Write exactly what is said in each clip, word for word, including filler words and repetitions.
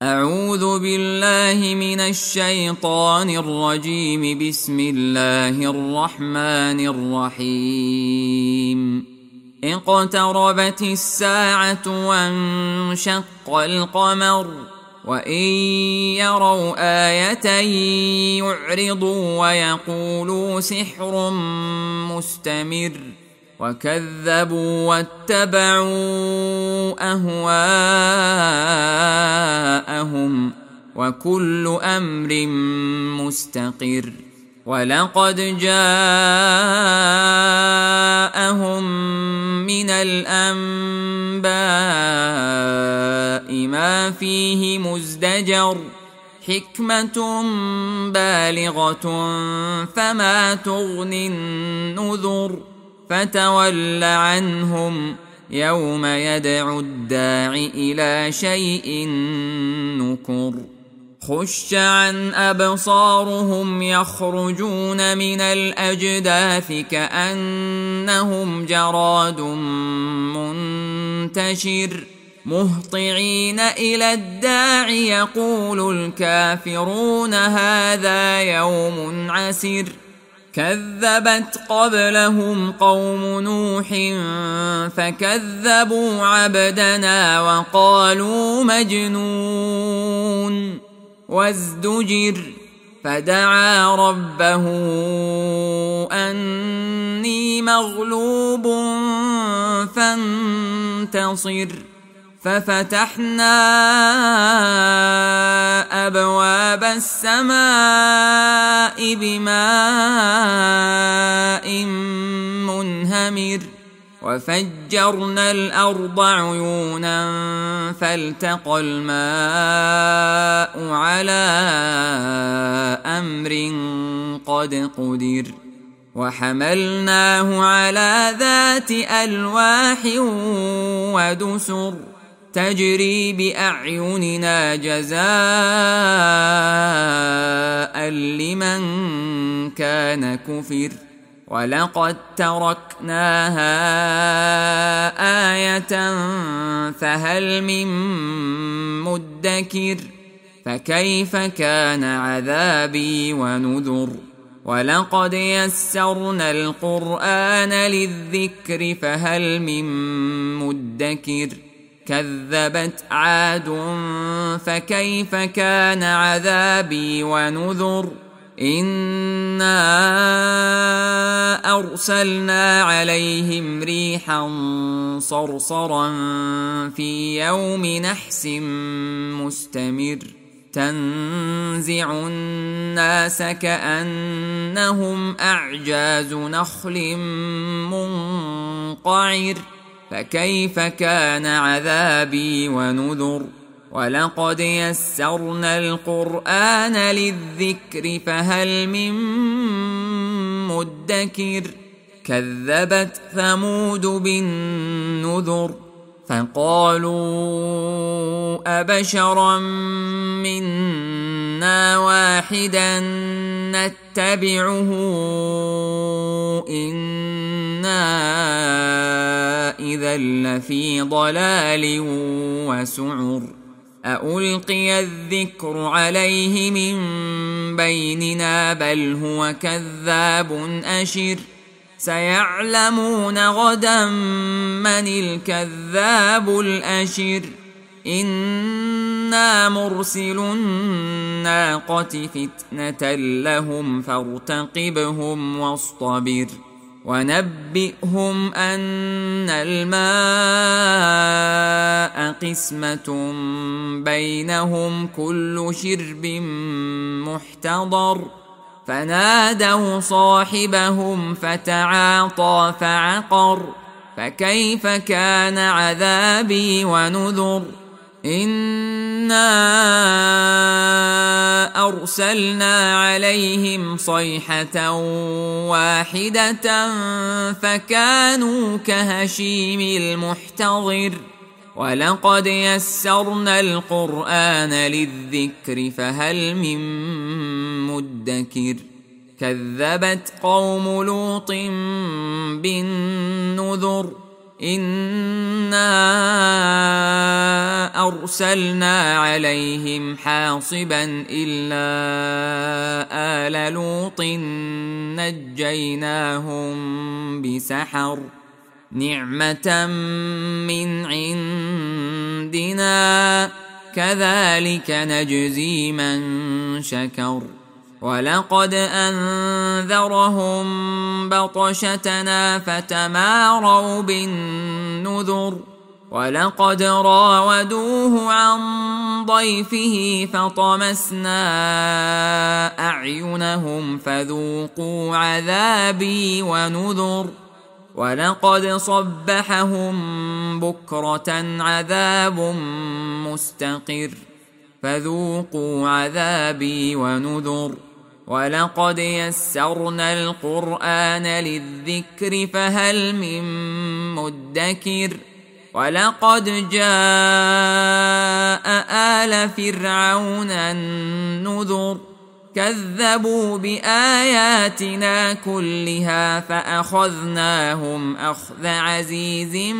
أعوذ بالله من الشيطان الرجيم. بسم الله الرحمن الرحيم. اقتربت الساعة وانشق القمر وإن يروا آية يعرضوا ويقولوا سحر مستمر وكذبوا واتبعوا أهواءهم وكل أمر مستقر. ولقد جاءهم من الأنباء ما فيه مزدجر حكمة بالغة فما تغني النذر. فتول عنهم يوم يدعو الداع إلى شيء نكر. خش عن أبصارهم يخرجون من الأجداث كأنهم جراد منتشر مهطعين إلى الداع يقول الكافرون هذا يوم عسر. كذبت قبلهم قوم نوح فكذبوا عبدنا وقالوا مجنون وازدجر. فدعا ربه أني مغلوب فانتصر. ففتحنا أبواب السماء بماء منهمر وفجرنا الأرض عيونا فالتقى الماء على أمر قد قدر. وحملناه على ذات ألواح ودسر تجري بأعيننا جزاء لمن كان كفر. ولقد تركناها آية فهل من مدكر. فكيف كان عذابي ونذر. ولقد يسرنا القرآن للذكر فهل من مدكر. كذبت عاد فكيف كان عذابي ونذر. إنا أرسلنا عليهم ريحا صرصرا في يوم نحس مستمر تنزع الناس كأنهم أعجاز نخل منقعر. فكيف كان عذابي ونذر. ولقد يسرنا القرآن للذكر فهل من مدكر. كذبت ثمود بالنذر فقالوا أبشرا منا واحدا نتبعه إنا إذا لفي ضلال وسعر. أألقي الذكر عليه من بيننا بل هو كذاب أشر. سيعلمون غدا من الكذاب الأشر. إنا مرسل الناقة فتنة لهم فارتقبهم واصطبر. ونبئهم أن الماء قسمة بينهم كل شرب محتضر. فنادوا صاحبهم فتعاطى فعقر. فكيف كان عذابي ونذر. إنا أرسلنا عليهم صيحة واحدة فكانوا كهشيم المحتضر. ولقد يسرنا القرآن للذكر فهل من مدكر. كذبت قوم لوط بالنذر إنا أرسلنا عليهم حاصبا إلا آل لوط نجيناهم بسحر نعمة من عندنا كذلك نجزي من شكر ولقد أنذرهم بطشتنا فتماروا بالنذر ولقد راودوه عن ضيفه فطمسنا أعينهم فذوقوا عذابي ونذر ولقد صبحهم بكرة عذاب مستقر فذوقوا عذابي ونذر ولقد يسرنا القرآن للذكر فهل من مدكر ولقد جاء آل فرعون النذر كذبوا بآياتنا كلها فأخذناهم أخذ عزيز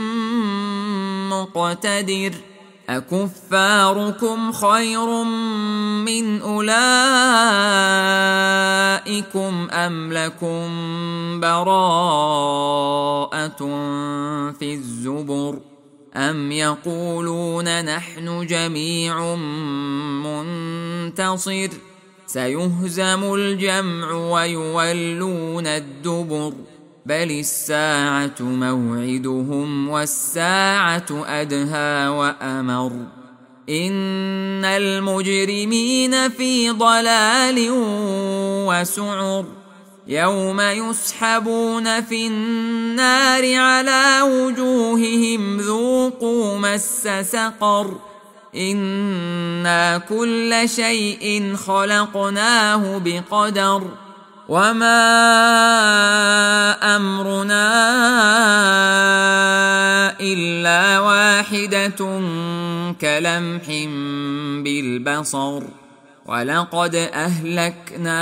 مقتدر أكفاركم خير من أولئكم أم لكم براءة في الزبر أم يقولون نحن جميع منتصر سيهزم الجمع ويولون الدبر بل الساعة موعدهم والساعة أدهى وأمر إن المجرمين في ضلال وسعر يوم يسحبون في النار على وجوههم ذوقوا مس سقر إنا كل شيء خلقناه بقدر وما أمرنا إلا واحدة كلمح بالبصر ولقد أهلكنا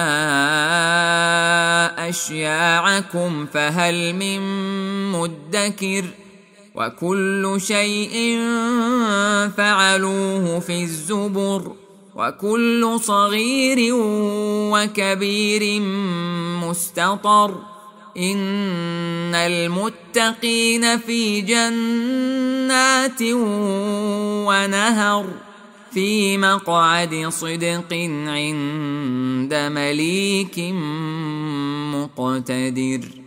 أشياعكم فهل من مدكر وكل شيء فعلوه في الزبر وكل صغير وكبير مستطر إن المتقين في جنات ونهر في مقعد صدق عند مليك مقتدر.